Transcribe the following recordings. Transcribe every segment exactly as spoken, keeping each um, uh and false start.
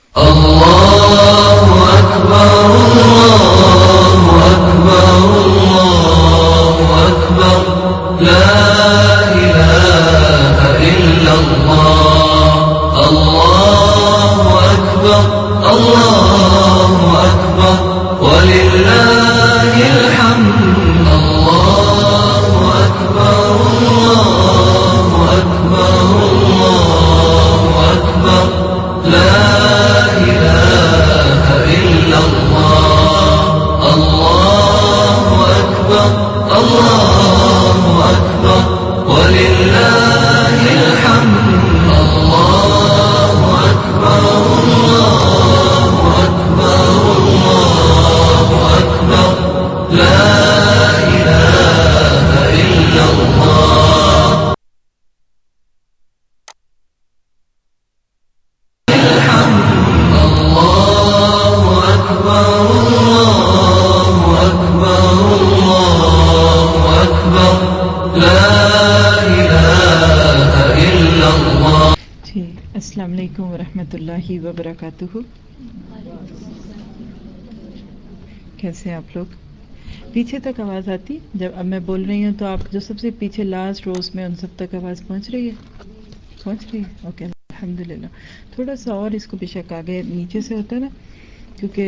الله أكبر الله أكبر الله أكبر لا إله إلا الله الله أكبر الله أكبر ولله الحمد الله أكبر الله أكبر الله أكبر لا الله أكبر ولله الحمد الله أكبر الله أكبر الله أكبر لا إله إلا الله الحمد الله أكبر الله أكبر الله أكبر لا إله إلا الله. جی السلام علیکم ورحمۃ اللہ وبرکاتہ. کیسے ہیں آپ لوگ؟ پیچھے تک آواز آتی؟ جب اب میں بول رہی ہوں تو آپ جو سب سے پیچھے لاسٹ روز میں ان سب تک آواز پہنچ رہی ہے؟ پہنچ رہی ہے؟ اوکے الحمد للہ. تھوڑا سا اور اس کو بیشک آگے نیچے سے ہوتا ہے نا، کیونکہ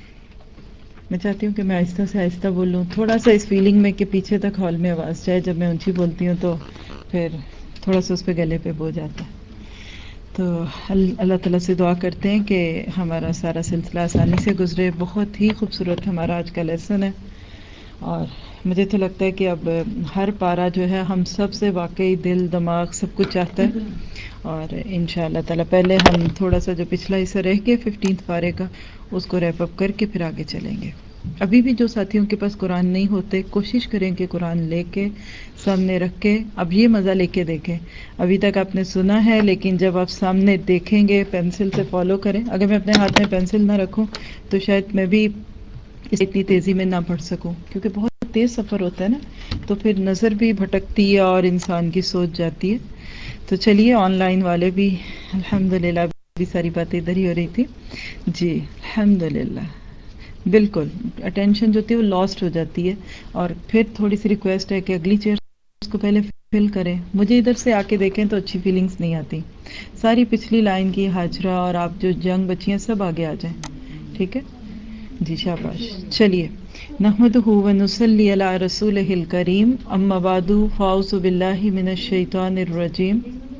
میں چاہتی ہوں کہ میں آہستہ سے آہستہ بولوں، تھوڑا سا اس فیلنگ میں کہ پیچھے تک ہال میں آواز جائے. جب میں اونچی بولتی ہوں تو پھر تھوڑا سا اس پہ گلے پہ بو جاتا ہے. تو اللہ تعالیٰ سے دعا کرتے ہیں کہ ہمارا سارا سلسلہ آسانی سے گزرے. بہت ہی خوبصورت ہمارا آج کا لیسن ہے، اور مجھے تو لگتا ہے کہ اب ہر پارہ جو ہے ہم سب سے واقعی دل دماغ سب کچھ چاہتا ہے. اور انشاءاللہ تعالیٰ پہلے ہم تھوڑا سا جو پچھلا حصہ رہ گیا ففٹینتھ پارے کا اس کو ریپ اپ کر کے پھر آگے چلیں گے. ابھی بھی جو ساتھیوں کے پاس قرآن نہیں ہوتے کوشش کریں کہ قرآن لے کے سامنے رکھ کے اب یہ مزہ لے کے دیکھیں. ابھی تک آپ نے سنا ہے، لیکن جب آپ سامنے دیکھیں گے پینسل سے فالو کریں. اگر میں اپنے ہاتھ میں پینسل نہ رکھوں تو شاید میں بھی اتنی تیزی میں نہ پڑھ سکوں، کیونکہ بہت تیز سفر ہوتا ہے نا، تو پھر نظر بھی بھٹکتی ہے اور انسان کی سوچ جاتی ہے. تو چلیے آن لائن والے بھی الحمدللہ بھی ساری باتیں ادھر ہی ہو رہی تھی. جی الحمدللہ بالکل اٹینشن جو ہوتی ہے وہ لاسٹ ہو جاتی ہے. اور پھر تھوڑی سی ریکویسٹ ہے کہ اگلی چیئر اس کو پہلے فل کریں. مجھے ادھر سے آ کے دیکھیں تو اچھی فیلنگز نہیں آتی. ساری پچھلی لائن کی ہاجرہ اور آپ جو جنگ بچی ہیں سب آگے آ جائیں. ٹھیک ہے جی شاباش. چلیے نحمدہ و نصلی علی رسولہ الکریم، اما بعد فاعوذ باللہ من الشیطان الرجیم.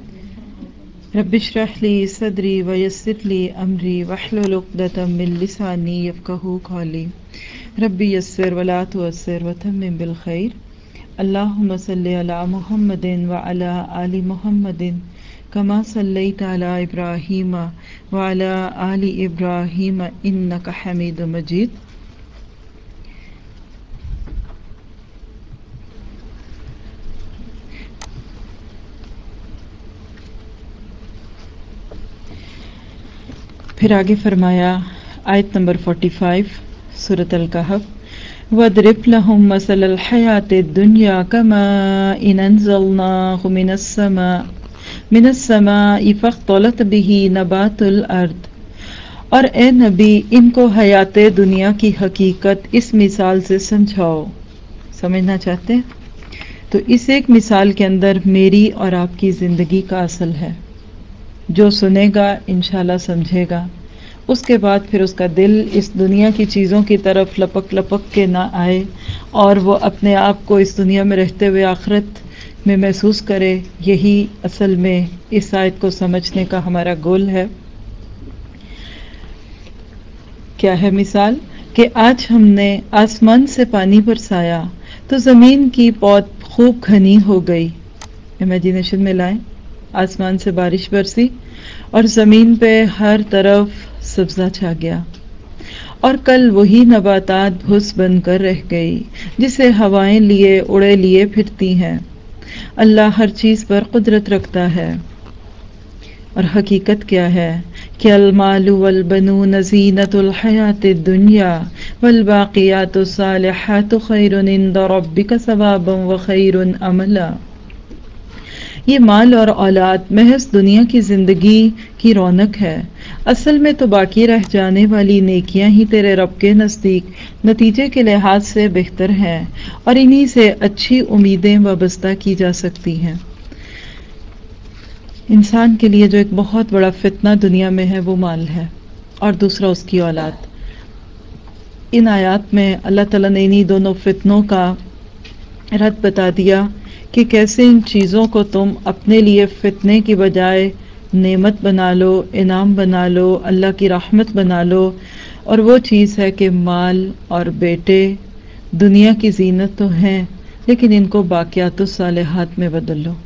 رب اشرح لی صدری ویسر لی امری واحلل عقدۃ من لسانی یفقہوا قولی. رب یسر ولا تعسر وتمم بالخیر. اللہم صلی علی محمد وعلی آل محمد کما صلیت علی ابراہیم وعلی آل ابراہیم انک حمید مجید. پھر آگے فرمایا آیت نمبر فورٹی فائیو سورۃ الکہف، وَاضْرِبْ لَهُم مَثَلَ الْحَيَاةِ الدُّنْيَا كَمَاءٍ أَنزَلْنَاهُ مِنَ السَّمَاءِ مِنَ السَّمَاءِ فَاخْتَلَطَ بِهِ نَبَاتُ الْأَرْضِ. اور اے نبی ان کو حیات دنیا کی حقیقت اس مثال سے سمجھاؤ. سمجھنا چاہتے ہیں تو اس ایک مثال کے اندر میری اور آپ کی زندگی کا اصل ہے. جو سنے گا انشاءاللہ سمجھے گا، اس کے بعد پھر اس کا دل اس دنیا کی چیزوں کی طرف لپک لپک کے نہ آئے اور وہ اپنے آپ کو اس دنیا میں رہتے ہوئے آخرت میں محسوس کرے. یہی اصل میں اس آیت کو سمجھنے کا ہمارا گول ہے. کیا ہے مثال؟ کہ آج ہم نے آسمان سے پانی برسایا تو زمین کی پود خوب گھنی ہو گئی. امیجینیشن میں لائیں، آسمان سے بارش برسی اور زمین پہ ہر طرف سبزہ چھا گیا. اور کل وہی نباتات بھس بن کر رہ گئی جسے ہوائیں لیے اڑے لیے پھرتی ہیں. اللہ ہر چیز پر قدرت رکھتا ہے. اور حقیقت کیا ہے کہ المال والبنون زینت الحیات الدنیا والباقیات الصالحات خیر عند ربک ثوابا وخیر املا. یہ مال اور اولاد محض دنیا کی زندگی کی رونق ہے، اصل میں تو باقی رہ جانے والی نیکیاں ہی تیرے رب کے نزدیک نتیجے کے لحاظ سے بہتر ہیں، اور انہی سے اچھی امیدیں وابستہ کی جا سکتی ہیں۔ انسان کے لیے جو ایک بہت بڑا فتنہ دنیا میں ہے وہ مال ہے، اور دوسرا اس کی اولاد۔ ان آیات میں اللہ تعالیٰ نے انہی دونوں فتنوں کا رد بتا دیا کہ کیسے ان چیزوں کو تم اپنے لیے فتنے کی بجائے نعمت بنا لو، انعام بنا لو، اللہ کی رحمت بنا لو، اور وہ چیز ہے کہ مال اور بیٹے دنیا کی زینت تو ہیں، لیکن ان کو باقیات الصالحات میں بدل لو۔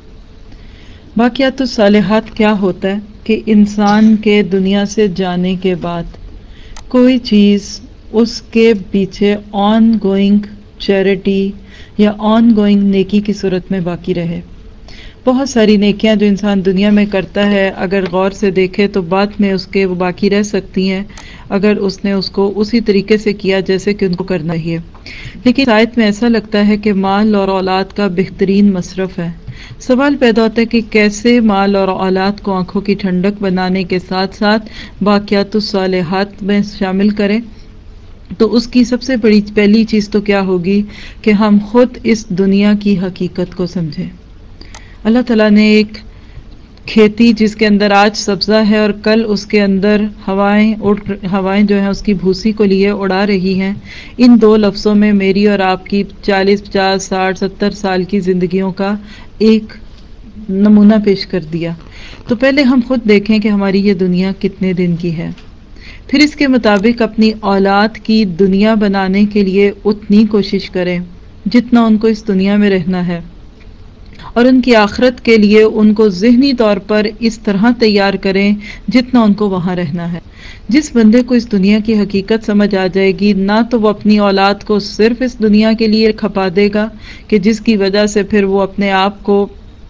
باقیات الصالحات کیا ہوتا ہے کہ انسان کے دنیا سے جانے کے بعد کوئی چیز اس کے پیچھے آن گوئنگ چیریٹی یا آن گوئنگ نیکی کی صورت میں باقی رہے۔ بہت ساری نیکیاں جو انسان دنیا میں کرتا ہے اگر غور سے دیکھے تو بعد میں اس کے وہ باقی رہ سکتی ہیں اگر اس نے اس کو اسی طریقے سے کیا جیسے کہ ان کو کرنا ہی ہے۔ لیکن آیت میں ایسا لگتا ہے کہ مال اور اولاد کا بہترین مصرف ہے۔ سوال پیدا ہوتا ہے کہ کیسے مال اور اولاد کو آنکھوں کی ٹھنڈک بنانے کے ساتھ ساتھ باقیات الصالحات میں شامل کریں؟ تو اس کی سب سے بڑی پہلی چیز تو کیا ہوگی کہ ہم خود اس دنیا کی حقیقت کو سمجھیں۔ اللہ تعالیٰ نے ایک کھیتی جس کے اندر آج سبزہ ہے اور کل اس کے اندر ہوائیں اڑ ہوائیں جو ہیں اس کی بھوسی کو لیے اڑا رہی ہیں، ان دو لفظوں میں میری اور آپ کی چالیس پچاس ساٹھ ستر سال کی زندگیوں کا ایک نمونہ پیش کر دیا۔ تو پہلے ہم خود دیکھیں کہ ہماری یہ دنیا کتنے دن کی ہے، پھر اس کے مطابق اپنی اولاد کی دنیا بنانے کے لیے اتنی کوشش کریں جتنا ان کو اس دنیا میں رہنا ہے، اور ان کی آخرت کے لیے ان کو ذہنی طور پر اس طرح تیار کریں جتنا ان کو وہاں رہنا ہے۔ جس بندے کو اس دنیا کی حقیقت سمجھ آ جائے گی، نہ تو وہ اپنی اولاد کو صرف اس دنیا کے لیے کھپا دے گا کہ جس کی وجہ سے پھر وہ اپنے آپ کو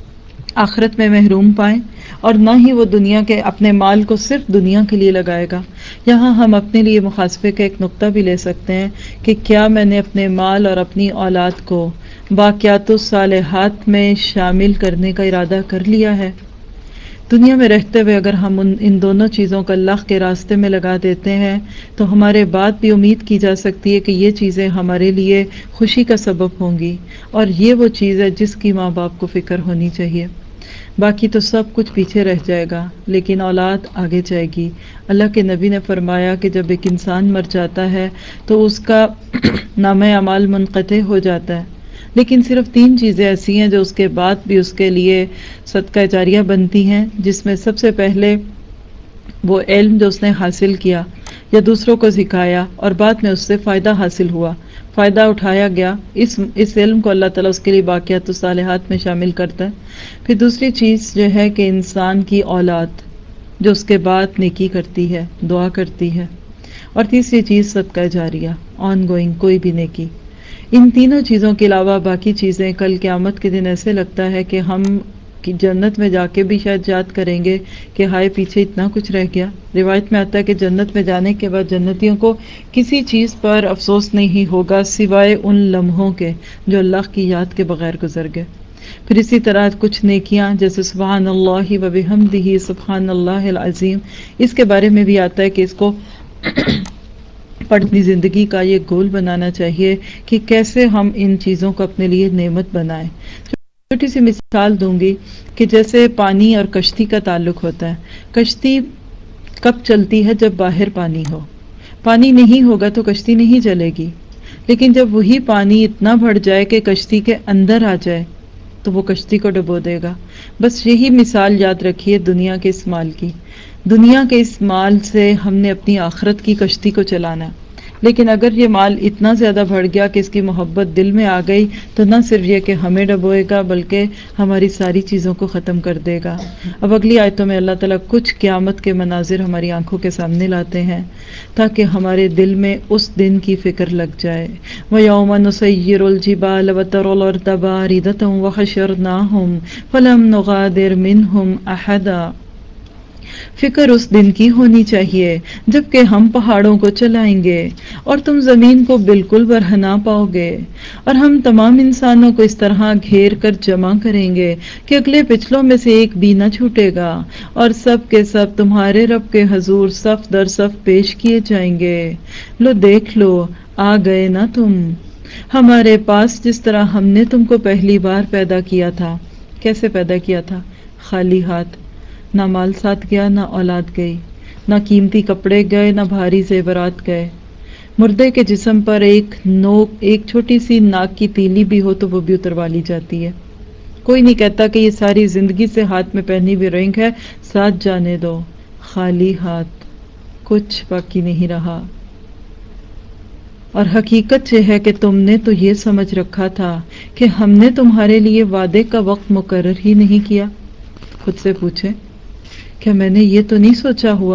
آخرت میں محروم پائیں، اور نہ ہی وہ دنیا کے اپنے مال کو صرف دنیا کے لیے لگائے گا۔ یہاں ہم اپنے لیے محاسبے کا ایک نقطہ بھی لے سکتے ہیں کہ کیا میں نے اپنے مال اور اپنی اولاد کو باقیات الصالحات میں شامل کرنے کا ارادہ کر لیا ہے؟ دنیا میں رہتے ہوئے اگر ہم ان ان دونوں چیزوں کو اللہ کے راستے میں لگا دیتے ہیں تو ہمارے بعد بھی امید کی جا سکتی ہے کہ یہ چیزیں ہمارے لیے خوشی کا سبب ہوں گی، اور یہ وہ چیز ہے جس کی ماں باپ کو فکر ہونی چاہیے۔ باقی تو سب کچھ پیچھے رہ جائے گا، لیکن اولاد آگے جائے گی۔ اللہ کے نبی نے فرمایا کہ جب ایک انسان مر جاتا ہے تو اس کا نامہ اعمال منقطع ہو جاتا ہے، لیکن صرف تین چیزیں ایسی ہیں جو اس کے بعد بھی اس کے لیے صدقہ جاریہ بنتی ہیں، جس میں سب سے پہلے وہ علم جو اس نے حاصل کیا یا دوسروں کو سکھایا اور بعد میں اس سے فائدہ حاصل ہوا، فائدہ اٹھایا گیا، اس اس علم کو اللہ تعالیٰ اس کے لیے باقیات الصالحات میں شامل کرتا ہے۔ پھر دوسری چیز جو ہے کہ انسان کی اولاد جو اس کے بعد نیکی کرتی ہے، دعا کرتی ہے، اور تیسری چیز صدقہ جاریہ، آن گوئنگ کوئی بھی نیکی۔ ان تینوں چیزوں کے علاوہ باقی چیزیں کل قیامت کے دن ایسے لگتا ہے کہ ہم کہ جنت میں جا کے بھی شاید یاد کریں گے کہ ہائے پیچھے اتنا کچھ رہ گیا۔ روایت میں آتا ہے کہ جنت میں جانے کے بعد جنتیوں کو کسی چیز پر افسوس نہیں ہوگا سوائے ان لمحوں کے جو اللہ کی یاد کے بغیر گزر گئے۔ پھر اسی طرح کچھ نیکیاں جیسے سبحان اللہ و بحمدہ سبحان اللہ العظیم، اس کے بارے میں بھی آتا ہے کہ اس کو اپنی زندگی کا یہ گول بنانا چاہیے کہ کیسے ہم ان چیزوں کو اپنے لیے نعمت بنائیں۔ چھوٹی سی مثال دوں گی کہ جیسے پانی اور کشتی کا تعلق ہوتا ہے۔ کشتی کب چلتی ہے؟ جب باہر پانی ہو۔ پانی نہیں ہوگا تو کشتی نہیں چلے گی، لیکن جب وہی پانی اتنا بڑھ جائے کہ کشتی کے اندر آ جائے تو وہ کشتی کو ڈبو دے گا۔ بس یہی مثال یاد رکھیے دنیا کے اس مال کی۔ دنیا کے اس مال سے ہم نے اپنی آخرت کی کشتی کو چلانا، لیکن اگر یہ مال اتنا زیادہ بڑھ گیا کہ اس کی محبت دل میں آ گئی تو نہ صرف یہ کہ ہمیں ڈبوئے گا بلکہ ہماری ساری چیزوں کو ختم کر دے گا۔ اب اگلی آیتوں میں اللہ تعالیٰ کچھ قیامت کے مناظر ہماری آنکھوں کے سامنے لاتے ہیں تاکہ ہمارے دل میں اس دن کی فکر لگ جائے۔ وَيَوْمَ نُسَيِّرُ الْجِبَالَ وَتَرَى الْأَرْضَ بَارِزَةً وَحَشَرْنَاهُمْ فَلَمْ نُغَادِرْ مِنْهُمْ أَحَدًا۔ فکر اس دن کی ہونی چاہیے جب کہ ہم پہاڑوں کو چلائیں گے اور تم زمین کو بالکل برہنا پاؤ گے، اور ہم تمام انسانوں کو اس طرح گھیر کر جمع کریں گے کہ اگلے پچھلوں میں سے ایک بھی نہ چھوٹے گا، اور سب کے سب تمہارے رب کے حضور صف در صف پیش کیے جائیں گے۔ لو دیکھ لو، آ گئے نا تم ہمارے پاس جس طرح ہم نے تم کو پہلی بار پیدا کیا تھا۔ کیسے پیدا کیا تھا؟ خالی ہاتھ، نہ مال ساتھ گیا، نہ اولاد گئی، نہ قیمتی کپڑے گئے، نہ بھاری زیورات گئے۔ مردے کے جسم پر ایک نوک ایک چھوٹی سی ناک کی تیلی بھی ہو تو وہ بھی اتروا لی جاتی ہے۔ کوئی نہیں کہتا کہ یہ ساری زندگی سے ہاتھ میں پہنی ہوئی رنگ ہے، ساتھ جانے دو۔ خالی ہاتھ، کچھ باقی نہیں رہا۔ اور حقیقت یہ ہے کہ تم نے تو یہ سمجھ رکھا تھا کہ ہم نے تمہارے لیے وعدے کا وقت مقرر ہی نہیں کیا۔ خود سے پوچھے، کیا میں نے یہ تو نہیں سوچا ہوا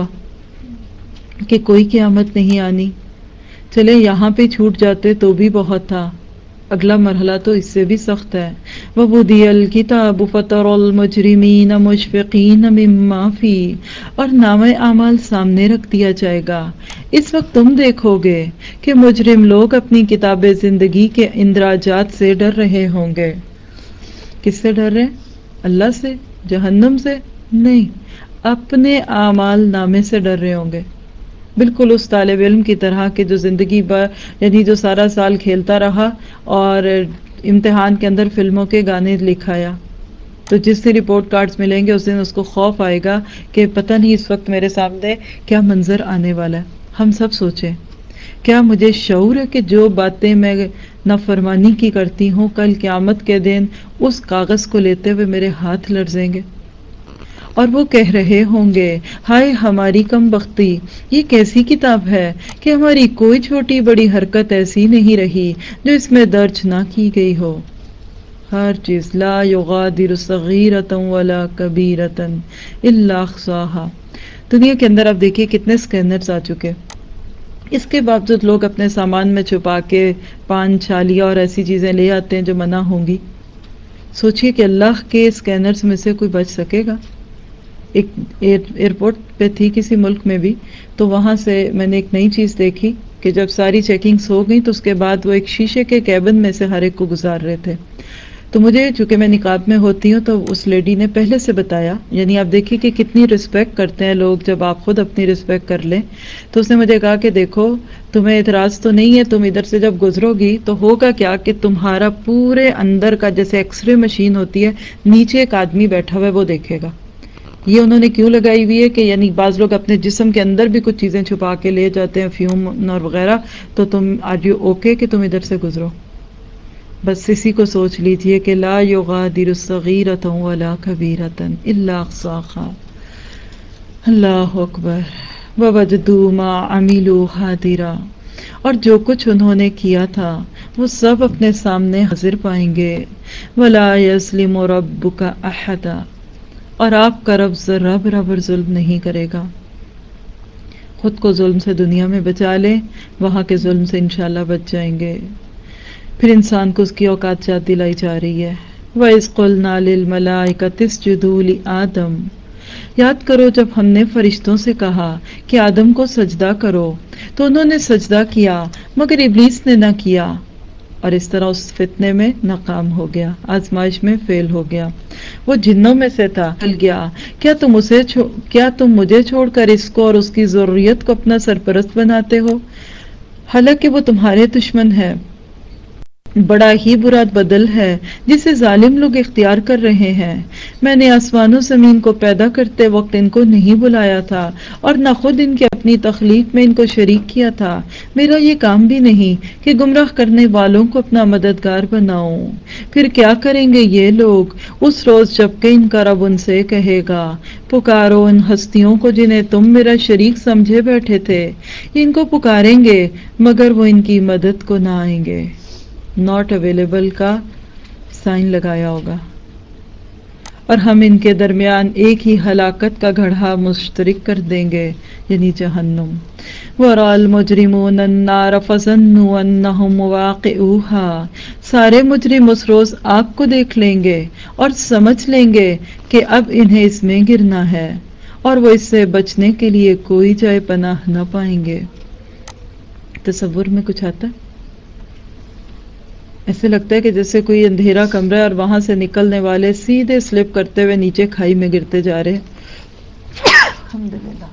کہ کوئی قیامت نہیں آنی؟ چلے یہاں پہ چھوٹ جاتے تو بھی بہت تھا، اگلا مرحلہ تو اس سے بھی سخت ہے۔ وَوُضِعَ الْكِتَابُ فَتَرَى الْمُجْرِمِينَ مُشْفِقِينَ مِمَّا فِيهِ، اور نامہ اعمال سامنے رکھ دیا جائے گا۔ اس وقت تم دیکھو گے کہ مجرم لوگ اپنی کتاب زندگی کے اندراجات سے ڈر رہے ہوں گے۔ کس سے ڈر رہے؟ اللہ سے؟ جہنم سے؟ نہیں، اپنے اعمال نامے سے ڈر رہے ہوں گے۔ بالکل اس طالب علم کی طرح کہ جو زندگی بھر یعنی جو سارا سال کھیلتا رہا اور امتحان کے اندر فلموں کے گانے لکھایا، تو جس سے رپورٹ کارڈز ملیں گے اس دن اس کو خوف آئے گا کہ پتہ نہیں اس وقت میرے سامنے کیا منظر آنے والا ہے۔ ہم سب سوچیں، کیا مجھے شعور ہے کہ جو باتیں میں نافرمانی کی کرتی ہوں کل قیامت کے دن اس کاغذ کو لیتے ہوئے میرے ہاتھ لرزیں گے، اور وہ کہہ رہے ہوں گے، ہائے ہماری کم بختی، یہ کیسی کتاب ہے کہ ہماری کوئی چھوٹی بڑی حرکت ایسی نہیں رہی جو اس میں درج نہ کی گئی ہو۔ ہر چیز، لا یغادر صغیرۃ ولا کبیرۃ الا احصاها۔ دنیا کے اندر آپ دیکھیے کتنے سکینرز آ چکے، اس کے باوجود لوگ اپنے سامان میں چھپا کے پان چھالیاں اور ایسی چیزیں لے آتے ہیں جو منع ہوں گی۔ سوچئے کہ اللہ کے سکینرز میں سے کوئی بچ سکے گا؟ ایک ایئرپورٹ پہ تھی کسی ملک میں بھی، تو وہاں سے میں نے ایک نئی چیز دیکھی کہ جب ساری چیکنگز ہو گئی تو اس کے بعد وہ ایک شیشے کے کیبن میں سے ہر ایک کو گزار رہے تھے۔ تو مجھے چونکہ میں نقاب میں ہوتی ہوں تو اس لیڈی نے پہلے سے بتایا، یعنی آپ دیکھیے کہ کتنی رسپیکٹ کرتے ہیں لوگ جب آپ خود اپنی رسپیکٹ کر لیں۔ تو اس نے مجھے کہا کہ دیکھو تمہیں اعتراض تو نہیں ہے، تم ادھر سے جب گزرو گی تو ہوگا کیا کہ تمہارا پورے اندر کا جیسے ایکس رے مشین ہوتی ہے، نیچے ایک آدمی بیٹھا ہوا ہے وہ دیکھے گا۔ یہ انہوں نے کیوں لگائی ہوئی ہے کہ یعنی بعض لوگ اپنے جسم کے اندر بھی کچھ چیزیں چھپا کے لے جاتے ہیں، فیوم اور وغیرہ، تو تم آر یو اوکے کہ تم ادھر سے گزرو؟ بس اسی کو سوچ لیجئے کہ لا یغادر صغیرۃ ولا کبیرۃ الا احصاها۔ اللہ اکبر۔ ووجدوا ما عملوا حاضرا، اور جو کچھ انہوں نے کیا تھا وہ سب اپنے سامنے حاضر پائیں گے۔ ولا یظلم ربک احدا، اور آپ کا رب ذرہ برابر ظلم نہیں کرے گا۔ خود کو ظلم سے دنیا میں بچا لیں، وہاں کے ظلم سے انشاءاللہ بچ جائیں گے۔ پھر انسان کو اس کی اوقات یاد دلائی جا رہی ہے۔ وَإِذْ قُلْنَا لِلْمَلَائِكَةِ اسْجُدُوا لِآدَمَ، یاد کرو جب ہم نے فرشتوں سے کہا کہ آدم کو سجدہ کرو تو انہوں نے سجدہ کیا مگر ابلیس نے نہ کیا، اور اس طرح اس فتنے میں ناکام ہو گیا، آزمائش میں فیل ہو گیا۔ وہ جنوں میں سے تھا، چل گیا۔ کیا تم اسے چھو... کیا تم مجھے چھوڑ کر اس کو اور اس کی ضروریت کو اپنا سرپرست بناتے ہو، حالانکہ وہ تمہارے دشمن ہے۔ بڑا ہی برا بدل ہے جسے ظالم لوگ اختیار کر رہے ہیں۔ میں نے آسمان و زمین کو پیدا کرتے وقت ان کو نہیں بلایا تھا اور نہ خود ان کی اپنی تخلیق میں ان کو شریک کیا تھا۔ میرا یہ کام بھی نہیں کہ گمراہ کرنے والوں کو اپنا مددگار بناؤں۔ پھر کیا کریں گے یہ لوگ اس روز جب کہ ان کا رب ان سے کہے گا، پکارو ان ہستیوں کو جنہیں تم میرا شریک سمجھے بیٹھے تھے۔ ان کو پکاریں گے مگر وہ ان کی مدد کو نہ آئیں گے۔ ناٹ اویلیبل کا سائن لگایا ہوگا، اور ہم ان کے درمیان ایک ہی ہلاکت کا گڑھا مشترک کر دیں گے، یعنی جہنم۔ وَرَأَى الْمُجْرِمُونَ النَّارَ فَظَنُّوا أَنَّهُمْ مُوَاقِعُوهَا، سارے مجرم اس روز آگ کو دیکھ لیں گے اور سمجھ لیں گے کہ اب انہیں اس میں گرنا ہے، اور وہ اس سے بچنے کے لیے کوئی جائے پناہ نہ پائیں گے۔ تصور میں کچھ آتا ہے؟ ایسے لگتا ہے کہ جیسے کوئی اندھیرا کمرہ ہے اور وہاں سے نکلنے والے سیدھے سلپ کرتے ہوئے نیچے کھائی میں گرتے جا رہے ہیں۔ الحمدللہ۔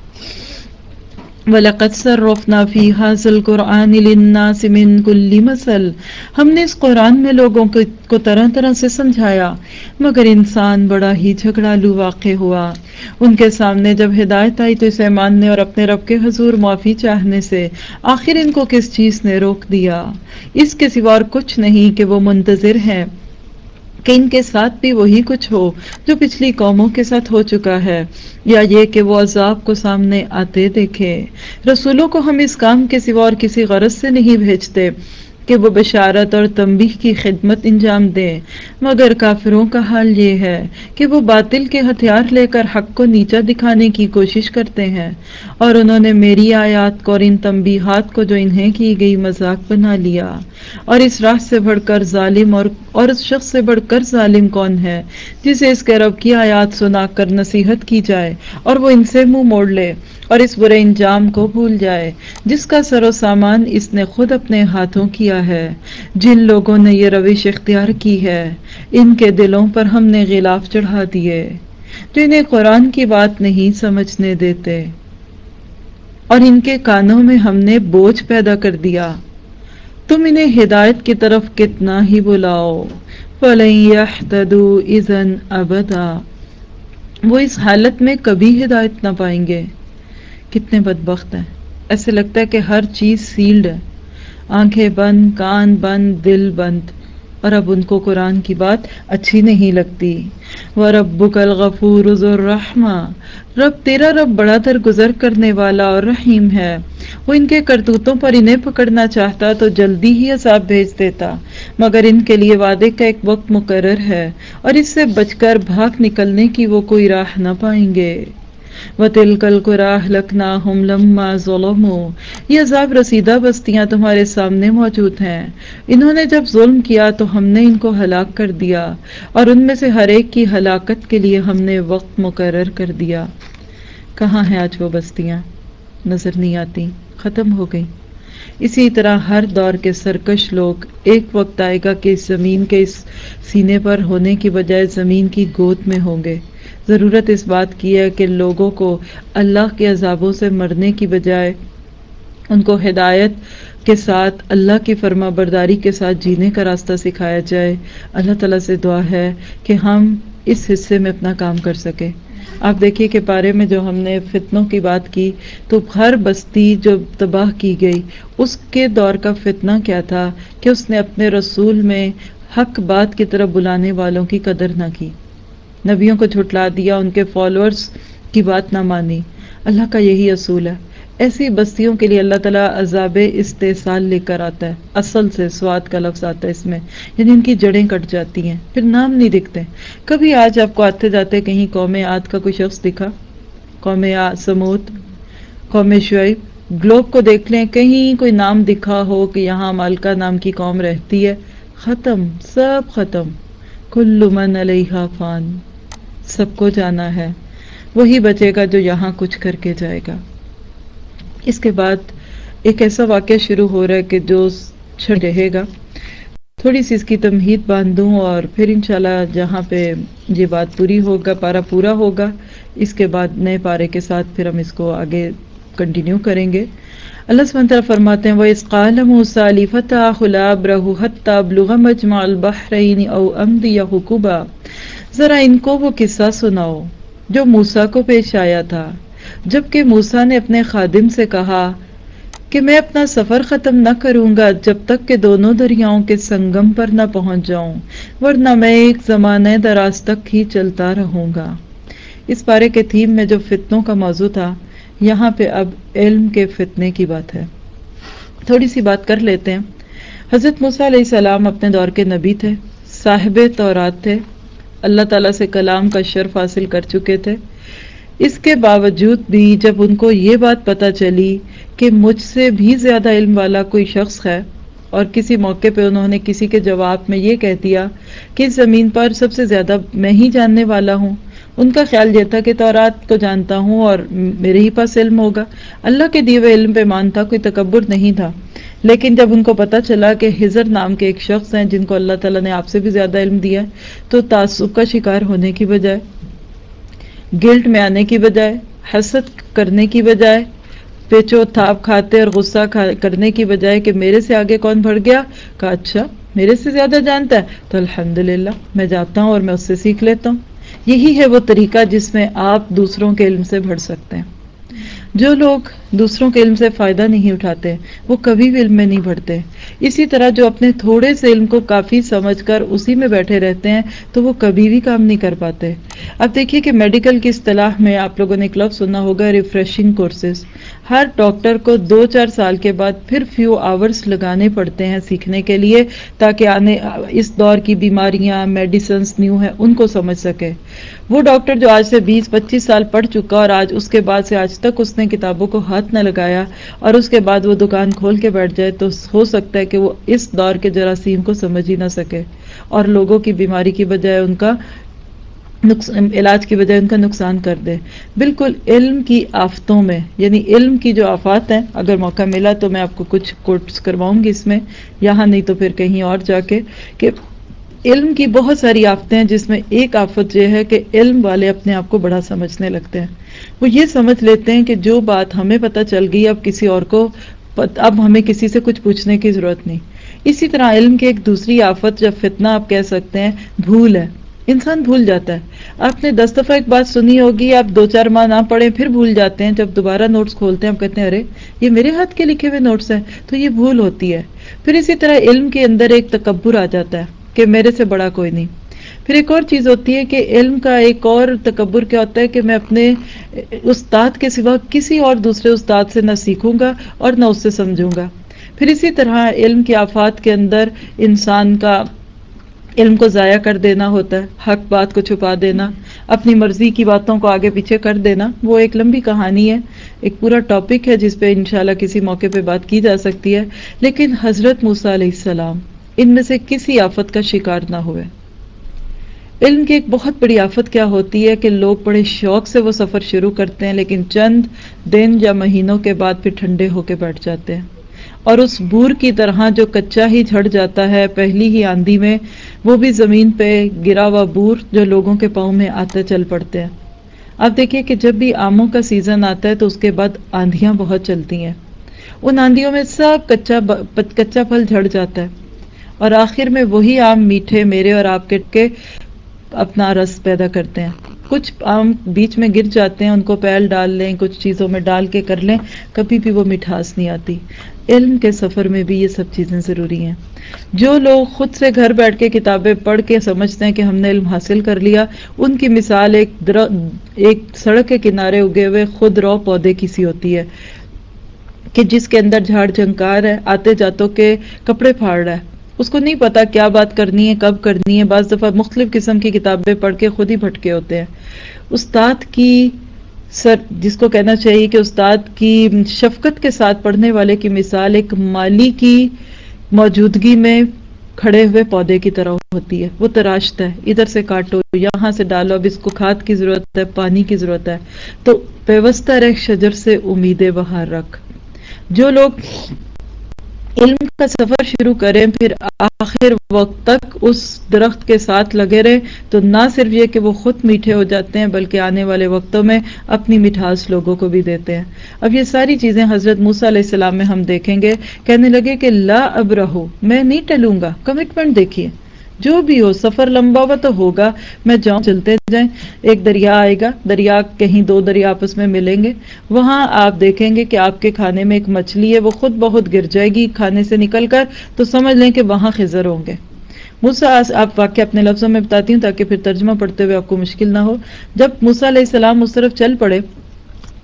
وَلَقَدْ صَرَّفْنَا فِي هَذَا الْقُرْآنِ لِلنَّاسِ مِنْ كُلِّ مَثَلٍ، ہم نے اس قرآن میں لوگوں کو طرح طرح سے سمجھایا، مگر انسان بڑا ہی جھگڑالو واقع ہوا۔ ان کے سامنے جب ہدایت آئی تو اسے ماننے اور اپنے رب کے حضور معافی چاہنے سے آخر ان کو کس چیز نے روک دیا؟ اس کے سوا اور کچھ نہیں کہ وہ منتظر ہیں کہ ان کے ساتھ بھی وہی کچھ ہو جو پچھلی قوموں کے ساتھ ہو چکا ہے، یا یہ کہ وہ عذاب کو سامنے آتے دیکھے۔ رسولوں کو ہم اس کام کے سوا اور کسی غرض سے نہیں بھیجتے کہ وہ بشارت اور تنبیہ کی خدمت انجام دیں، مگر کافروں کا حال یہ ہے کہ وہ باطل کے ہتھیار لے کر حق کو نیچا دکھانے کی کوشش کرتے ہیں، اور انہوں نے میری آیات کو اور ان تنبیہات کو جو انہیں کی گئی مذاق بنا لیا۔ اور اس راہ سے بڑھ کر ظالم اور اور اس شخص سے بڑھ کر ظالم کون ہے جسے اس کے رب کی آیات سنا کر نصیحت کی جائے اور وہ ان سے منہ موڑ لے اور اس برے انجام کو بھول جائے جس کا سر و سامان اس نے خود اپنے ہاتھوں کیا ہے۔ جن لوگوں نے یہ روش اختیار کی ہے ان کے دلوں پر ہم نے غلاف چڑھا دیے جو انہیں قرآن کی بات نہیں سمجھنے دیتے، اور ان کے کانوں میں ہم نے بوجھ پیدا کر دیا۔ تم انہیں ہدایت کی طرف کتنا ہی بلاؤ، فَلَن يَهْتَدُوا إِذًا أَبَدًا، وہ اس حالت میں کبھی ہدایت نہ پائیں گے۔ کتنے بدبخت ہیں۔ ایسے لگتا ہے کہ ہر چیز سیلڈ ہے، آنکھیں بند، کان بند، دل بند، اور اب ان کو قرآن کی بات اچھی نہیں لگتی۔ وَرَبُّكَ الْغَفُورُ ذُو الرَّحْمَةِ، رب تیرا رب بڑا درگزر کرنے والا اور رحیم ہے۔ وہ ان کے کرتوتوں پر انہیں پکڑنا چاہتا تو جلدی ہی عذاب بھیج دیتا، مگر ان کے لیے وعدے کا ایک وقت مقرر ہے اور اس سے بچ کر بھاگ نکلنے کی وہ کوئی راہ نہ پائیں گے۔ وَتِلْكَ الْقُرَىٰ أَهْلَكْنَاهُمْ لَمَّا ظَلَمُوا، یہ عذاب رسیدہ بستیاں تمہارے سامنے موجود ہیں، انہوں نے جب ظلم کیا تو ہم نے ان کو ہلاک کر دیا، اور ان میں سے ہر ایک کی ہلاکت کے لیے ہم نے وقت مقرر کر دیا۔ کہاں ہیں آج وہ بستیاں؟ نظر نہیں آتی، ختم ہو گئی۔ اسی طرح ہر دور کے سرکش لوگ ایک وقت آئے گا کہ اس زمین کے اس سینے پر ہونے کی بجائے زمین کی گود میں ہوں گے۔ ضرورت اس بات کی ہے کہ لوگوں کو اللہ کے عذابوں سے مرنے کی بجائے ان کو ہدایت کے ساتھ اللہ کی فرما برداری کے ساتھ جینے کا راستہ سکھایا جائے۔ اللہ تعالیٰ سے دعا ہے کہ ہم اس حصے میں اپنا کام کر سکیں۔ آپ دیکھیے کہ پارے میں جو ہم نے فتنوں کی بات کی تو ہر بستی جو تباہ کی گئی اس کے دور کا فتنہ کیا تھا کہ اس نے اپنے رسول میں حق بات کی طرف بلانے والوں کی قدر نہ کی، نبیوں کو جھٹلا دیا، ان کے فالوورز کی بات نہ مانی۔ اللہ کا یہی اصول ہے، ایسی بستیوں کے لیے اللہ تعالیٰ عذاب استحصال لے کر آتا ہے۔ اصل سے سواد کا لفظ آتا ہے اس میں، یعنی ان کی جڑیں کٹ جاتی ہیں، پھر نام نہیں دکھتے۔ کبھی آج آپ کو آتے جاتے کہیں قوم عاد کا کوئی شخص دکھا؟ قوم سمود، قوم شعیب، گلوب کو دیکھ لیں، کہیں کوئی نام دکھا ہو کہ یہاں مالکہ نام کی قوم رہتی ہے؟ ختم، سب ختم۔ کل من علیہا فان، سب کو جانا ہے، وہی بچے گا جو یہاں کچھ کر کے جائے گا۔ اس کے بعد ایک ایسا واقعہ شروع ہو رہا ہے کہ جو چھڑ رہے گا۔ تھوڑی سی اس کی تمہید باندھوں اور پھر انشاءاللہ جہاں پہ یہ بات پوری ہوگا، پارا پورا ہوگا، اس کے بعد نئے پارے کے ساتھ پھر ہم اس کو آگے کنٹینیو کریں گے۔ اللہ سبحانہ تعالیٰ فرماتے ہیں وَإِذْ قَالَ مُوسَىٰ لِفَتَاهُ لَا أَبْرَحُ حَتَّىٰ أَبْلُغَ مَجْمَعَ الْبَحْرَيْنِ أَوْ أَمْضِيَ حُقُبًا، ذرا ان کو وہ قصہ سناؤ جو موسیٰ کو پیش آیا تھا جبکہ موسیٰ نے اپنے خادم سے کہا کہ میں اپنا سفر ختم نہ کروں گا جب تک کہ دونوں دریاؤں کے سنگم پر نہ پہنچ جاؤں، ورنہ میں ایک زمانے دراز تک ہی چلتا رہوں گا۔ اس پارے کے تھیم میں جو فتنوں کا موضوع تھا، یہاں پہ اب علم کے فتنے کی بات ہے۔ تھوڑی سی بات کر لیتے ہیں۔ حضرت موسیٰ علیہ السلام اپنے دور کے نبی تھے، صاحب تورات تھے، اللہ تعالیٰ سے کلام کا شرف حاصل کر چکے تھے۔ اس کے باوجود بھی جب ان کو یہ بات پتہ چلی کہ مجھ سے بھی زیادہ علم والا کوئی شخص ہے، اور کسی موقع پہ انہوں نے کسی کے جواب میں یہ کہہ دیا کہ اس زمین پر سب سے زیادہ میں ہی جاننے والا ہوں، ان کا خیال یہ تھا کہ تورات کو جانتا ہوں اور میرے ہی پاس علم ہوگا. اللہ کے دیے ہوئے علم پہ مان تھا، کوئی تکبر نہیں تھا. لیکن جب ان کو پتا چلا کہ خضر نام کے ایک شخص ہیں جن کو اللہ تعالیٰ نے آپ سے بھی زیادہ علم دیا ہے، تو تعصب کا شکار ہونے کی بجائے، گلٹ میں آنے کی بجائے، حسد کرنے کی بجائے، پیچو تھاپ کھاتے اور غصہ کھا کرنے کی بجائے کہ میرے سے آگے کون بڑھ گیا، کہا اچھا میرے سے زیادہ جانتا ہے تو الحمدللہ میں جاتا ہوں اور میں اس سے سیکھ لیتا ہوں. یہی ہے وہ طریقہ جس میں آپ دوسروں کے علم سے بڑھ سکتے ہیں. جو لوگ دوسروں کے علم سے فائدہ نہیں اٹھاتے وہ کبھی بھی علم میں نہیں بڑھتے. اسی طرح جو اپنے تھوڑے سے علم کو کافی سمجھ کر اسی میں بیٹھے رہتے ہیں تو وہ کبھی بھی کام نہیں کر پاتے. اب دیکھیے کہ میڈیکل کی اصطلاح میں آپ لوگوں نے ایک لفظ سنا ہوگا، ریفریشنگ کورسز. ہر ڈاکٹر کو دو چار سال کے بعد پھر فیو آورس لگانے پڑتے ہیں سیکھنے کے لیے، تاکہ آنے اس دور کی بیماریاں، میڈیسنز نیو ہیں، ان کو سمجھ سکے. وہ ڈاکٹر جو آج سے بیس پچیس سال پڑھ چکا اور آج اس کے بعد سے آج تک اس نے کتابوں کو ہاتھ نہ لگایا اور اس کے بعد وہ دکان کھول کے بیٹھ جائے، تو ہو سکتا ہے کہ وہ اس دور کے جراثیم کو سمجھ ہی نہ سکے اور لوگوں کی بیماری کی بجائے ان کا علاج کی بجائے ان کا نقصان کر دے. بالکل علم کی آفتوں میں، یعنی علم کی جو آفات ہیں، اگر موقع ملا تو میں آپ کو کچھ کوٹس کرواؤں گی اس میں، یہاں نہیں تو پھر کہیں اور جا کے، کہ علم کی بہت ساری آفتیں ہیں جس میں ایک آفت یہ ہے کہ علم والے اپنے آپ کو بڑا سمجھنے لگتے ہیں. وہ یہ سمجھ لیتے ہیں کہ جو بات ہمیں پتہ چل گئی اب کسی اور کو اب ہمیں کسی سے کچھ پوچھنے کی ضرورت نہیں. اسی طرح علم کی ایک دوسری آفت یا فتنہ آپ کہہ سکتے ہیں بھول ہے. انسان بھول جاتا ہے. آپ نے دس دفعہ ایک بات سنی ہوگی، آپ دو چار ماہ نہ پڑھیں پھر بھول جاتے ہیں. جب دوبارہ نوٹس کھولتے ہیں آپ کہتے ہیں ارے یہ میرے ہاتھ کے لکھے ہوئے نوٹس ہیں، تو یہ بھول ہوتی ہے. پھر اسی طرح علم کے اندر ایک تکبر آ جاتا ہے کہ میرے سے بڑا کوئی نہیں. پھر ایک اور چیز ہوتی ہے کہ علم کا ایک اور تکبر کیا ہوتا ہے کہ میں اپنے استاد کے سوا کسی اور دوسرے استاد سے نہ سیکھوں گا اور نہ اس سے سمجھوں گا. پھر اسی طرح علم کی آفات کے اندر انسان کا علم کو ضائع کر دینا ہوتا ہے، حق بات کو چھپا دینا، اپنی مرضی کی باتوں کو آگے پیچھے کر دینا. وہ ایک لمبی کہانی ہے، ایک پورا ٹاپک ہے جس پہ انشاءاللہ کسی موقع پہ بات کی جا سکتی ہے. لیکن حضرت موسیٰ علیہ السلام ان میں سے کسی آفت کا شکار نہ ہوئے. علم کی ایک بہت بڑی آفت کیا ہوتی ہے کہ لوگ بڑے شوق سے وہ سفر شروع کرتے ہیں، لیکن چند دن یا مہینوں کے بعد پھر ٹھنڈے ہو کے بیٹھ جاتے ہیں، اور اس بور کی طرح جو کچا ہی جھڑ جاتا ہے پہلی ہی آندھی میں، وہ بھی زمین پہ گرا ہوا بور جو لوگوں کے پاؤں میں آتے چل پڑتے ہیں. آپ دیکھیے کہ جب بھی آموں کا سیزن آتا ہے تو اس کے بعد آندھیاں بہت چلتی ہیں. ان آندھیوں میں سب کچا کچا پھل جھڑ جاتا ہے اور آخر میں وہی آم میٹھے میرے اور آپ کے اپنا رس پیدا کرتے ہیں. کچھ آم بیچ میں گر جاتے ہیں، ان کو پیل ڈال لیں، کچھ چیزوں میں ڈال کے کر لیں، کبھی بھی وہ مٹھاس نہیں آتی. علم کے سفر میں بھی یہ سب چیزیں ضروری ہیں. جو لوگ خود سے گھر بیٹھ کے کتابیں پڑھ کے سمجھتے ہیں کہ ہم نے علم حاصل کر لیا، ان کی مثال ایک در... ایک سڑک کے کنارے اگے ہوئے خود رو پودے کی سی ہوتی ہے کہ جس کے اندر جھاڑ جھنکار ہے، آتے جاتوں کے کپڑے پھاڑ رہا ہے. اس کو نہیں پتا کیا بات کرنی ہے، کب کرنی ہے. بعض دفعہ مختلف قسم کی کتابیں پڑھ کے خود ہی بھٹکے ہوتے ہیں. استاد کی سر جس کو کہنا چاہیے کہ استاد کی شفقت کے ساتھ پڑھنے والے کی مثال ایک مالی کی موجودگی میں کھڑے ہوئے پودے کی طرح ہوتی ہے. وہ تراشتا ہے، ادھر سے کاٹو، یہاں سے ڈالو، اب اس کو کھاد کی ضرورت ہے، پانی کی ضرورت ہے، تو پیوستہ رہ شجر سے امیدیں بہار رکھ. جو لوگ علم کا سفر شروع کریں پھر آخر وقت تک اس درخت کے ساتھ لگے رہے تو نہ صرف یہ کہ وہ خود میٹھے ہو جاتے ہیں بلکہ آنے والے وقتوں میں اپنی مٹھاس لوگوں کو بھی دیتے ہیں. اب یہ ساری چیزیں حضرت موسیٰ علیہ السلام میں ہم دیکھیں گے. کہنے لگے کہ لا ابرہو، میں نہیں ٹلوں گا. کمٹمنٹ دیکھیے، جو بھی ہو سفر لمبا ہوا تو ہوگا، میں جاؤں، چلتے جائیں. ایک دریا آئے گا، دریا کہیں دو دریا آپس میں ملیں گے، وہاں آپ دیکھیں گے کہ آپ کے کھانے میں ایک مچھلی ہے، وہ خود بہت گر جائے گی کھانے سے نکل کر، تو سمجھ لیں کہ وہاں خضر ہوں گے. موسیٰ، آپ واقعہ اپنے لفظوں میں بتاتی ہوں تاکہ پھر ترجمہ پڑھتے ہوئے آپ کو مشکل نہ ہو. جب موسیٰ علیہ السلام اس طرف چل پڑے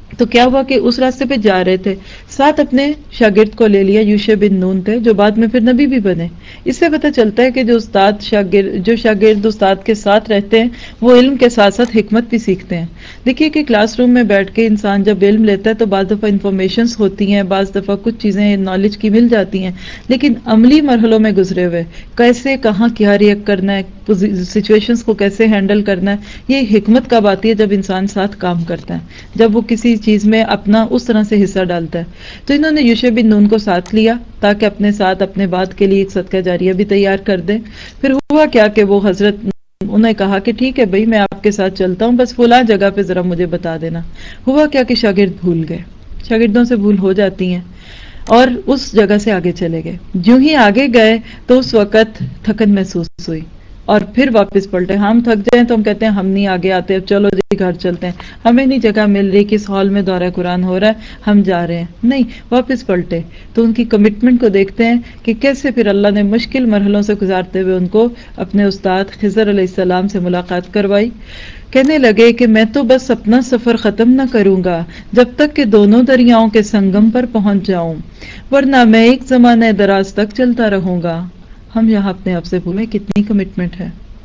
تو کیا ہوا کہ اس راستے پہ جا رہے تھے، ساتھ اپنے شاگرد کو لے لیا، یوشع بن نون تھے جو بعد میں پھر نبی بھی بنے۔ اس سے پتہ چلتا ہے کہ جو استاد شاگرد جو شاگرد استاد کے ساتھ رہتے ہیں وہ علم کے ساتھ ساتھ حکمت بھی سیکھتے ہیں۔ دیکھیے کہ کلاس روم میں بیٹھ کے انسان جب علم لیتا ہے تو بعض دفعہ انفارمیشنز ہوتی ہیں، بعض دفعہ کچھ چیزیں نالج کی مل جاتی ہیں، لیکن عملی مرحلوں میں گزرے ہوئے کیسے کہاں کیا ریئیکٹ کرنا ہے، سچویشنز کو کیسے ہینڈل کرنا ہے، یہ حکمت کب آتی ہے جب انسان ساتھ کام کرتا ہے، جب وہ کسی چیز میں اپنا اس طرح سے حصہ ڈالتا ہے۔ تو انہوں نے یوشع بن نون کو ساتھ لیا تاکہ اپنے ساتھ اپنے بعد کے لیے ایک صدقہ جاریہ بھی تیار کر دیں۔ پھر ہوا کیا کہ وہ حضرت انہوں نے کہا کہ ٹھیک ہے بھائی میں آپ کے ساتھ چلتا ہوں، بس فلاں جگہ پہ ذرا مجھے بتا دینا۔ ہوا کیا کہ شاگرد بھول گئے، شاگردوں سے بھول ہو جاتی ہیں، اور اس جگہ سے آگے چلے گئے۔ جو ہی آگے گئے تو اس وقت تھکن محسوس ہوئی اور پھر واپس پلٹے۔ ہم تھک جائیں تو ہم کہتے ہیں ہم نہیں آگے آتے، اب چلو جی گھر چلتے ہیں، ہمیں نہیں جگہ مل رہی، کس ہال میں دورہ قرآن ہو رہا ہے، ہم جا رہے ہیں، نہیں، واپس پلٹے۔ تو ان کی کمٹمنٹ کو دیکھتے ہیں کہ کیسے پھر اللہ نے مشکل مرحلوں سے گزارتے ہوئے ان کو اپنے استاد خضر علیہ السلام سے ملاقات کروائی۔ کہنے لگے کہ میں تو بس اپنا سفر ختم نہ کروں گا جب تک کہ دونوں دریاؤں کے سنگم پر پہنچ جاؤں، ورنہ میں ایک زمانے دراز تک چلتا رہوں گا۔ ہم یہاں اپنے آپ سے بولیں کتنی کمٹمنٹ ہے،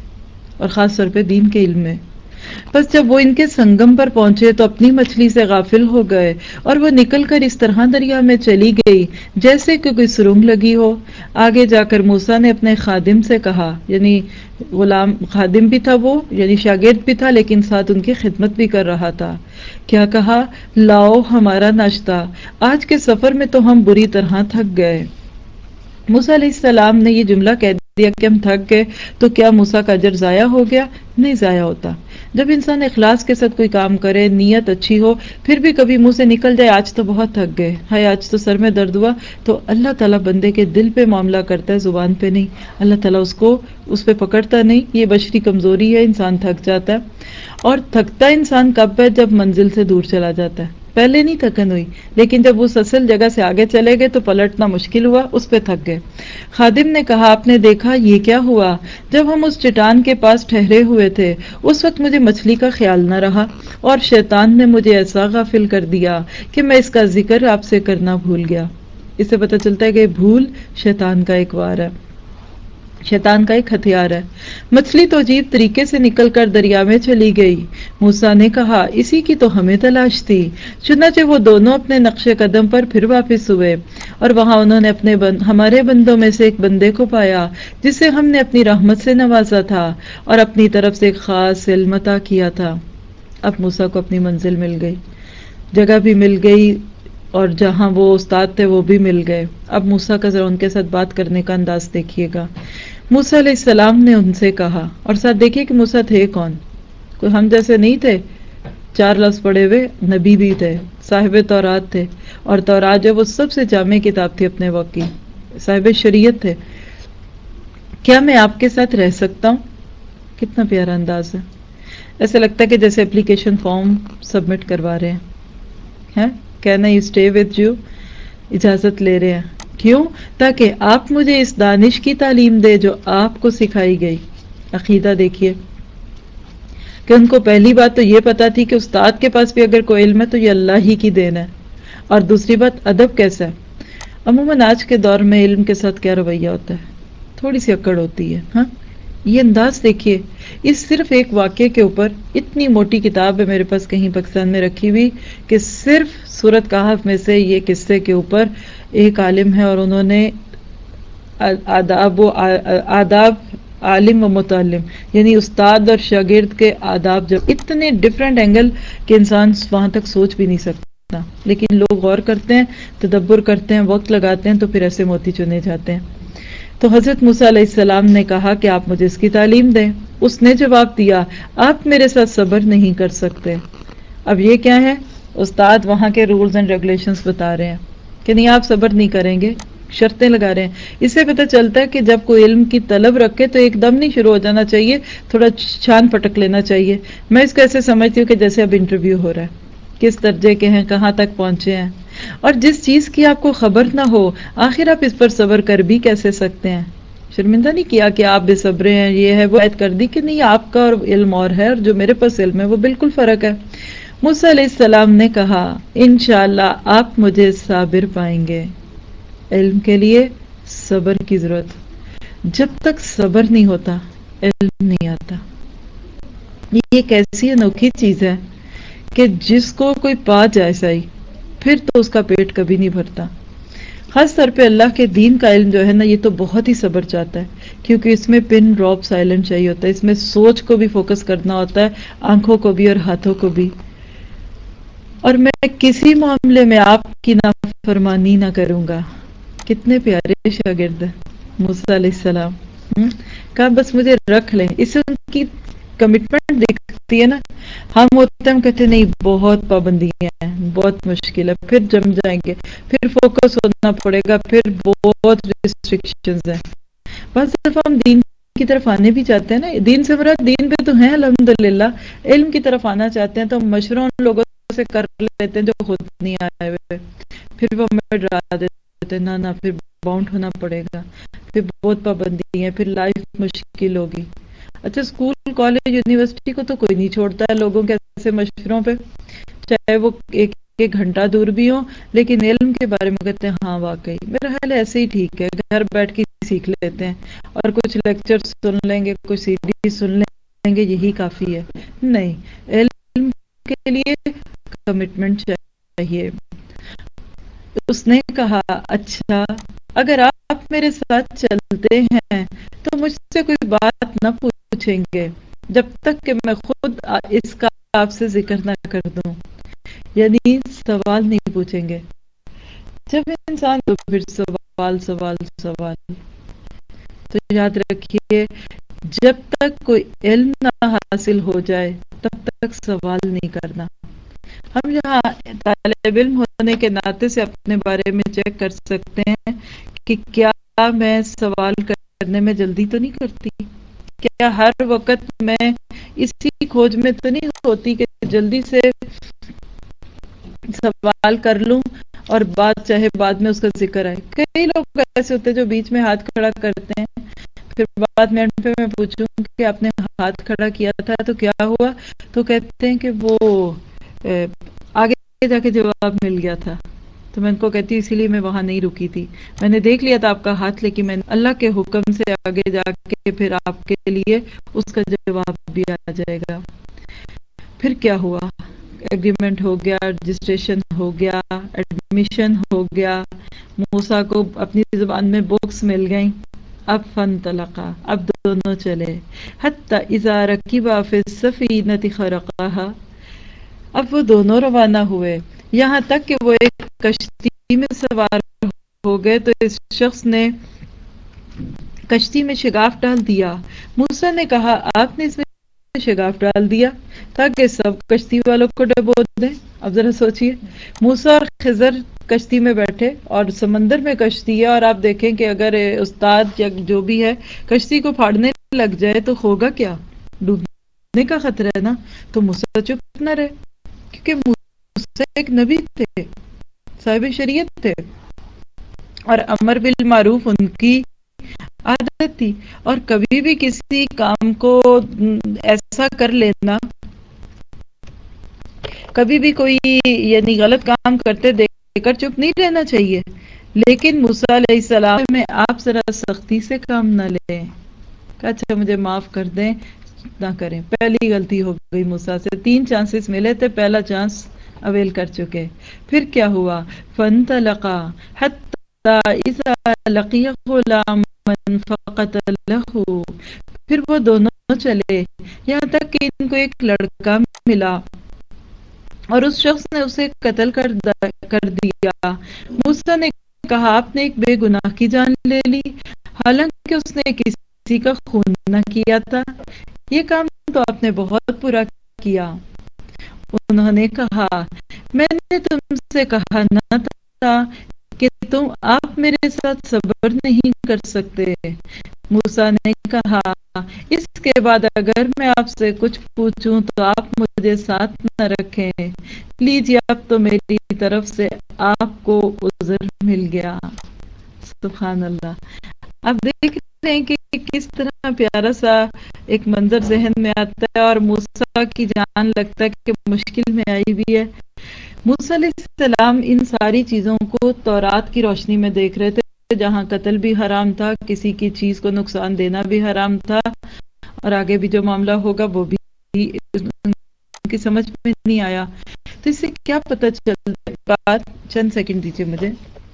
اور خاص طور پہ دین کے علم میں۔ بس جب وہ ان کے سنگم پر پہنچے تو اپنی مچھلی سے غافل ہو گئے اور وہ نکل کر اس طرح دریا میں چلی گئی جیسے کہ کوئی سرنگ لگی ہو۔ آگے جا کر موسیٰ نے اپنے خادم سے کہا، یعنی غلام خادم بھی تھا وہ، یعنی شاگرد بھی تھا لیکن ساتھ ان کی خدمت بھی کر رہا تھا، کیا کہا، لاؤ ہمارا ناشتہ، آج کے سفر میں تو ہم بری طرح تھک گئے۔ موسیٰ علیہ السلام نے یہ جملہ کہہ دیا کہ ہم تھک گئے تو کیا موسیٰ کا اجر ضائع ہو گیا؟ نہیں ضائع ہوتا۔ جب انسان اخلاص کے ساتھ کوئی کام کرے، نیت اچھی ہو، پھر بھی کبھی منہ سے نکل جائے آج تو بہت تھک گئے، ہائے آج تو سر میں درد ہوا، تو اللہ تعالیٰ بندے کے دل پہ معاملہ کرتا ہے، زبان پہ نہیں۔ اللہ تعالیٰ اس کو اس پہ پکڑتا نہیں، یہ بشری کمزوری ہے، انسان تھک جاتا ہے۔ اور تھکتا انسان کب ہے؟ جب منزل سے دور چلا جاتا ہے۔ پہلے نہیں تھکن ہوئی، لیکن جب اس اصل جگہ سے آگے چلے گئے تو پلٹنا مشکل ہوا، اس پہ تھک گئے۔ خادم نے کہا، آپ نے دیکھا یہ کیا ہوا؟ جب ہم اس چٹان کے پاس ٹھہرے ہوئے تھے اس وقت مجھے مچھلی کا خیال نہ رہا اور شیطان نے مجھے ایسا غافل کر دیا کہ میں اس کا ذکر آپ سے کرنا بھول گیا۔ اس سے پتہ چلتا ہے کہ بھول شیطان کا ایک وار ہے، شیطان کا ایک ہتھیار ہے۔ مچھلی تو عجیب طریقے سے نکل کر دریا میں چلی گئی۔ موسیٰ نے کہا، اسی کی تو ہمیں تلاش تھی۔ چنانچہ وہ دونوں اپنے نقش قدم پر پھر واپس ہوئے اور وہاں انہوں نے اپنے بند ہمارے بندوں میں سے ایک بندے کو پایا جسے ہم نے اپنی رحمت سے نوازا تھا اور اپنی طرف سے ایک خاص علم عطا کیا تھا۔ اب موسیٰ کو اپنی منزل مل گئی، جگہ بھی مل گئی، اور جہاں وہ استاد تھے وہ بھی مل گئے۔ اب موسیٰ کا ذرا ان کے ساتھ بات کرنے کا انداز دیکھیے گا۔ موسیٰ علیہ السلام نے ان سے کہا، اور ساتھ دیکھیے کہ موسیٰ تھے کون، کوئی ہم جیسے نہیں تھے، چار لفظ پڑھے ہوئے نبی بھی تھے، صاحب تورات تھے، اور تورات جو وہ سب سے جامع کتاب تھی اپنے وقت کی، صاحب شریعت تھے۔ کیا میں آپ کے ساتھ رہ سکتا ہوں؟ کتنا پیارا انداز ہے، ایسے لگتا ہے کہ جیسے اپلیکیشن فارم سبمٹ کروا رہے ہیں، can I stay with you, اجازت لے رہے ہیں۔ کیوں؟ تاکہ آپ مجھے اس دانش کی تعلیم دے جو آپ کو سکھائی گئی۔ عقیدہ دیکھیے کہ ان کو پہلی بات تو یہ پتا تھی کہ استاد کے پاس بھی اگر کوئی علم ہے تو یہ اللہ ہی کی دین ہے، اور دوسری بات ادب کیسا ہے۔ عموماً آج کے دور میں علم کے ساتھ کیا رویہ ہوتا ہے، تھوڑی سی اکڑ ہوتی ہے۔ ہاں یہ انداز دیکھیے، اس صرف ایک واقعے کے اوپر اتنی موٹی کتاب ہے میرے پاس کہیں پاکستان میں رکھی ہوئی کہ صرف سورۃ کہف میں سے یہ قصے کے اوپر ایک عالم ہے اور انہوں نے آداب و آداب عالم و متعلم یعنی استاد اور شاگرد کے آداب جب اتنے ڈفرینٹ اینگل کہ انسان وہاں تک سوچ بھی نہیں سکتا، لیکن لوگ غور کرتے ہیں، تدبر کرتے ہیں، وقت لگاتے ہیں تو پھر ایسے موتی چنے جاتے ہیں۔ تو حضرت موسیٰ علیہ السلام نے کہا کہ آپ مجھے اس کی تعلیم دیں۔ اس نے جواب دیا، آپ میرے ساتھ صبر نہیں کر سکتے۔ اب یہ کیا ہے؟ استاد وہاں کے رولز اینڈ ریگولیشنز بتا رہے ہیں کہ نہیں آپ صبر نہیں کریں گے، شرطیں لگا رہے ہیں۔ اس سے پتہ چلتا ہے کہ جب کوئی علم کی طلب رکھے تو ایک دم نہیں شروع ہو جانا چاہیے، تھوڑا چھان پٹک لینا چاہیے۔ میں اس کو ایسے سمجھتی ہوں کہ جیسے اب انٹرویو ہو رہا ہے، کس درجے کے ہیں، کہاں تک پہنچے ہیں، اور جس چیز کی آپ کو خبر نہ ہو آخر آپ اس پر صبر کر بھی کیسے سکتے ہیں؟ شرمندہ نہیں کیا کہ آپ بے صبرے ہیں، یہ ہے وہ، عید کر دی کہ نہیں آپ کا اور علم اور ہے اور جو میرے پاس علم ہے وہ بالکل فرق ہے۔ موسیٰ علیہ السلام نے کہا انشاءاللہ آپ مجھے صابر پائیں گے. علم کے لیے صبر کی ضرورت. جب تک صبر نہیں ہوتا علم نہیں آتا. یہ ایک ایسی انوکھی چیز ہے کہ جس کو کوئی پا جائے صحیح پھر تو اس کا پیٹ کبھی نہیں بھرتا. خاص طور پہ اللہ کے دین کا علم جو ہے نا یہ تو بہت ہی صبر چاہتا ہے, کیونکہ اس میں پن ڈراپ سائلنٹ چاہیے ہوتا ہے, اس میں سوچ کو بھی فوکس کرنا ہوتا ہے, آنکھوں کو بھی اور ہاتھوں کو بھی. اور میں کسی معاملے میں آپ کی نافرمانی نہ کروں گا. کتنے پیارے شاگرد ہیں موسیٰ علیہ السلام. ہم؟ کہا بس مجھے رکھ لیں. اس سے ان کی کمٹمنٹ دیکھتی ہے نا. ہم ہوتے ہم کہتے نہیں بہت پابندیاں ہیں, بہت مشکل ہے, پھر جم جائیں گے, پھر فوکس ہونا پڑے گا, پھر بہت ریسٹرکشنز ہیں. بس صرف ہم دین کی طرف آنے بھی چاہتے ہیں نا, دین سے مراد دین پہ تو ہیں الحمدللہ, علم کی طرف آنا چاہتے ہیں تو مشوروں لوگوں سے کر لیتے ہیں جو خود نہیں آئے ہوئے, پھر وہ ہمیں ڈرا دیتے ہیں نہ نہ پھر باؤنڈ ہونا پڑے گا, پھر بہت پابندی ہے, پھر لائف مشکل ہوگی. اچھا اسکول کالج یونیورسٹی کو تو کوئی نہیں چھوڑتا ہے لوگوں کے ایسے مشوروں پہ, چاہے وہ ایک ایک گھنٹہ دور بھی ہو, لیکن علم کے بارے میں کہتے ہیں ہاں واقعی میرا خیال ہے ایسے ہی ٹھیک ہے, گھر بیٹھ کے سیکھ لیتے ہیں اور کچھ لیکچر سن لیں گے, کچھ سی ڈی سن لیں گے, یہی کافی ہے. نہیں, علم کے لیے کمٹمنٹ چاہیے. اس نے کہا اچھا اگر آپ میرے ساتھ چلتے ہیں تو مجھ سے کوئی بات نہ پوچھیں گے جب تک کہ میں خود اس کا آپ سے ذکر نہ کر دوں. یعنی سوال نہیں پوچھیں گے. جب انسان تو پھر سوال سوال سوال. تو یاد رکھیے جب تک کوئی علم نہ حاصل ہو جائے تب تک سوال نہیں کرنا. ہم یہاں طالب علم ہونے کے ناطے سے اپنے بارے میں چیک کر سکتے ہیں کہ کیا میں سوال کرنے میں جلدی تو نہیں کرتی, کیا ہر وقت میں اسی کھوج میں تو نہیں ہوتی کہ جلدی سے سوال کر لوں اور بات چاہے بعد میں اس کا ذکر آئے. کئی لوگ ایسے ہوتے ہیں جو بیچ میں ہاتھ کھڑا کرتے ہیں, پھر بعد میں پہ میں پوچھوں کہ آپ نے ہاتھ کھڑا کیا تھا تو کیا ہوا, تو کہتے ہیں کہ وہ آگے جا کے جواب مل گیا تھا. تو میں ان کو کہتی ہوں اسی لیے میں وہاں نہیں رکی تھی, میں نے دیکھ لیا تھا آپ کا ہاتھ, لیکن میں اللہ کے حکم سے آگے جا کے پھر آپ کے لیے اس کا جواب بھی آ جائے گا. پھر کیا ہوا, ایگریمنٹ ہو گیا, رجسٹریشن ہو گیا, ایڈمیشن ہو گیا, موسیٰ کو اپنی زبان میں بکس مل گئیں. اب فانطلقا, اب دونوں چلے, حتی اذا رکبا فی السفینۃ خرقہا, اب وہ دونوں روانہ ہوئے یہاں تک کہ وہ ایک کشتی میں سوار ہو گئے. تو اس شخص نے کشتی میں شگاف ڈال دیا. موسیٰ نے کہا آپ نے اس میں شگاف ڈال دیا تاکہ سب کشتی والوں کو ڈبو دیں. اب ذرا سوچئے, موسیٰ اور خضر کشتی میں بیٹھے اور سمندر میں کشتی ہے, اور آپ دیکھیں کہ اگر استاد یا جو بھی ہے کشتی کو پھاڑنے لگ جائے تو ہوگا کیا, ڈوبنے کا خطرہ ہے نا. تو موسیٰ چپ نہ رہے, کیونکہ موسیٰ ایک نبی تھے, صاحب شریعت تھے, اور امر بالمعروف ان کی عادت تھی. اور کبھی بھی کسی کام کو ایسا کر لینا, کبھی بھی کوئی یعنی غلط کام کرتے دیکھ کر چپ نہیں رہنا چاہیے. لیکن موسیٰ علیہ السلام میں آپ ذرا سختی سے کام نہ لیں. اچھا مجھے معاف کر دیں, نہ کریں, پہلی غلطی ہو گئی موسیٰ سے. تین چانسز ملے تھے, پہلا چانس اویل کر چکے. پھر کیا ہوا, فانطلقا حتی اذا لقی غلاما فقتلہ, پھر وہ دونوں چلے یہاں تک کہ ان کو ایک لڑکا ملا اور اس شخص نے اسے قتل کر کر دیا. موسیٰ نے کہا آپ نے ایک بے گناہ کی جان لے لی, حالانکہ اس نے کسی کا خون نہ کیا تھا. یہ کام تو آپ نے بہت برا کیا. انہوں نے کہا میں نے تم سے کہا نہ تھا کہ تم آپ میرے ساتھ صبر نہیں کر سکتے. موسیٰ نے کہا اس کے بعد اگر میں آپ سے کچھ پوچھوں تو آپ مجھے ساتھ نہ رکھیں. لیجیے اب تو میری طرف سے آپ کو عذر مل گیا. سبحان اللہ. اب دیکھ رہے ہیں کہ کس طرح پیارا سا ایک منظر ذہن میں آتا ہے، اور موسیٰ کی جان لگتا ہے کہ مشکل میں آئی بھی ہے. موسیٰ علیہ السلام ان ساری چیزوں کو تورات کی روشنی میں دیکھ رہے تھے، جہاں قتل بھی حرام تھا، کسی کی چیز کو نقصان دینا بھی حرام تھا، اور آگے بھی جو معاملہ ہوگا وہ بھی ان کی سمجھ میں نہیں آیا. تو اس سے کیا پتہ چلتا ہے؟ چند سیکنڈ دیجیے مجھے.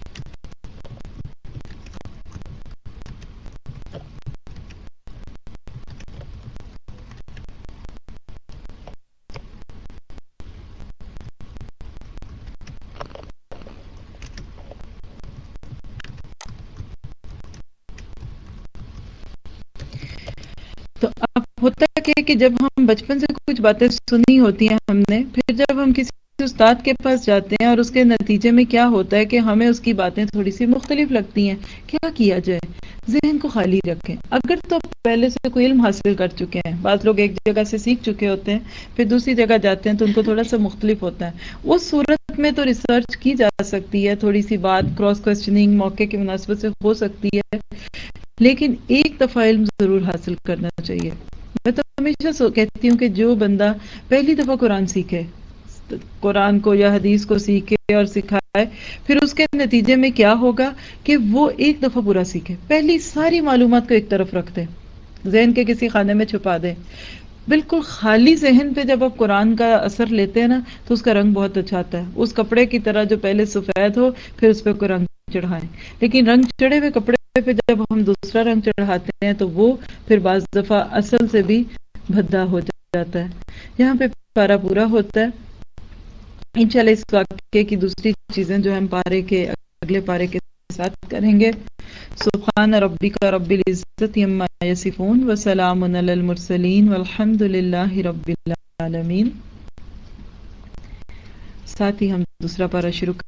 تو اب ہوتا ہے کہ جب ہم بچپن سے کچھ باتیں سنی ہوتی ہیں ہم نے، پھر جب ہم کسی استاد کے پاس جاتے ہیں اور اس کے نتیجے میں کیا ہوتا ہے کہ ہمیں اس کی باتیں تھوڑی سی مختلف لگتی ہیں. کیا کیا جائے؟ ذہن کو خالی رکھیں. اگر تو پہلے سے کوئی علم حاصل کر چکے ہیں، بعض لوگ ایک جگہ سے سیکھ چکے ہوتے ہیں، پھر دوسری جگہ جاتے ہیں تو ان کو تھوڑا سا مختلف ہوتا ہے، اس صورت میں تو ریسرچ کی جا سکتی ہے، تھوڑی سی بات کراس کوسچننگ موقع کی مناسبت سے ہو سکتی ہے، لیکن ایک دفعہ علم ضرور حاصل کرنا چاہیے. میں تو ہمیشہ سو کہتی ہوں کہ جو بندہ پہلی دفعہ قرآن سیکھے، قرآن کو یا حدیث کو سیکھے اور سکھائے، پھر اس کے نتیجے میں کیا ہوگا کہ وہ ایک دفعہ پورا سیکھے، پہلی ساری معلومات کو ایک طرف رکھ دے، ذہن کے کسی خانے میں چھپا دے. بالکل خالی ذہن پہ جب آپ قرآن کا اثر لیتے ہیں نا تو اس کا رنگ بہت اچھا آتا ہے، اس کپڑے کی طرح جو پہلے سفید ہو پھر اس پہ کوئی رنگ چڑھائیں. لیکن رنگ چڑھے ہوئے کپڑے پہ جب ہم دوسرا رنگ چڑھاتے ہیں تو وہ پھر بعض دفعہ اصل سے بھی بھدا ہو جاتا ہے. یہاں پہ پارا پورا ہوتا ہے. انشاءاللہ اس واقعے کی دوسری چیزیں جو ہم پارے کے اگلے پارے کے ساتھ کریں گے. سبحان ربک رب العزت عما یصفون وسلام علی المرسلین والحمد للہ رب العالمین. ساتھ ہی ہم دوسرا پارہ شروع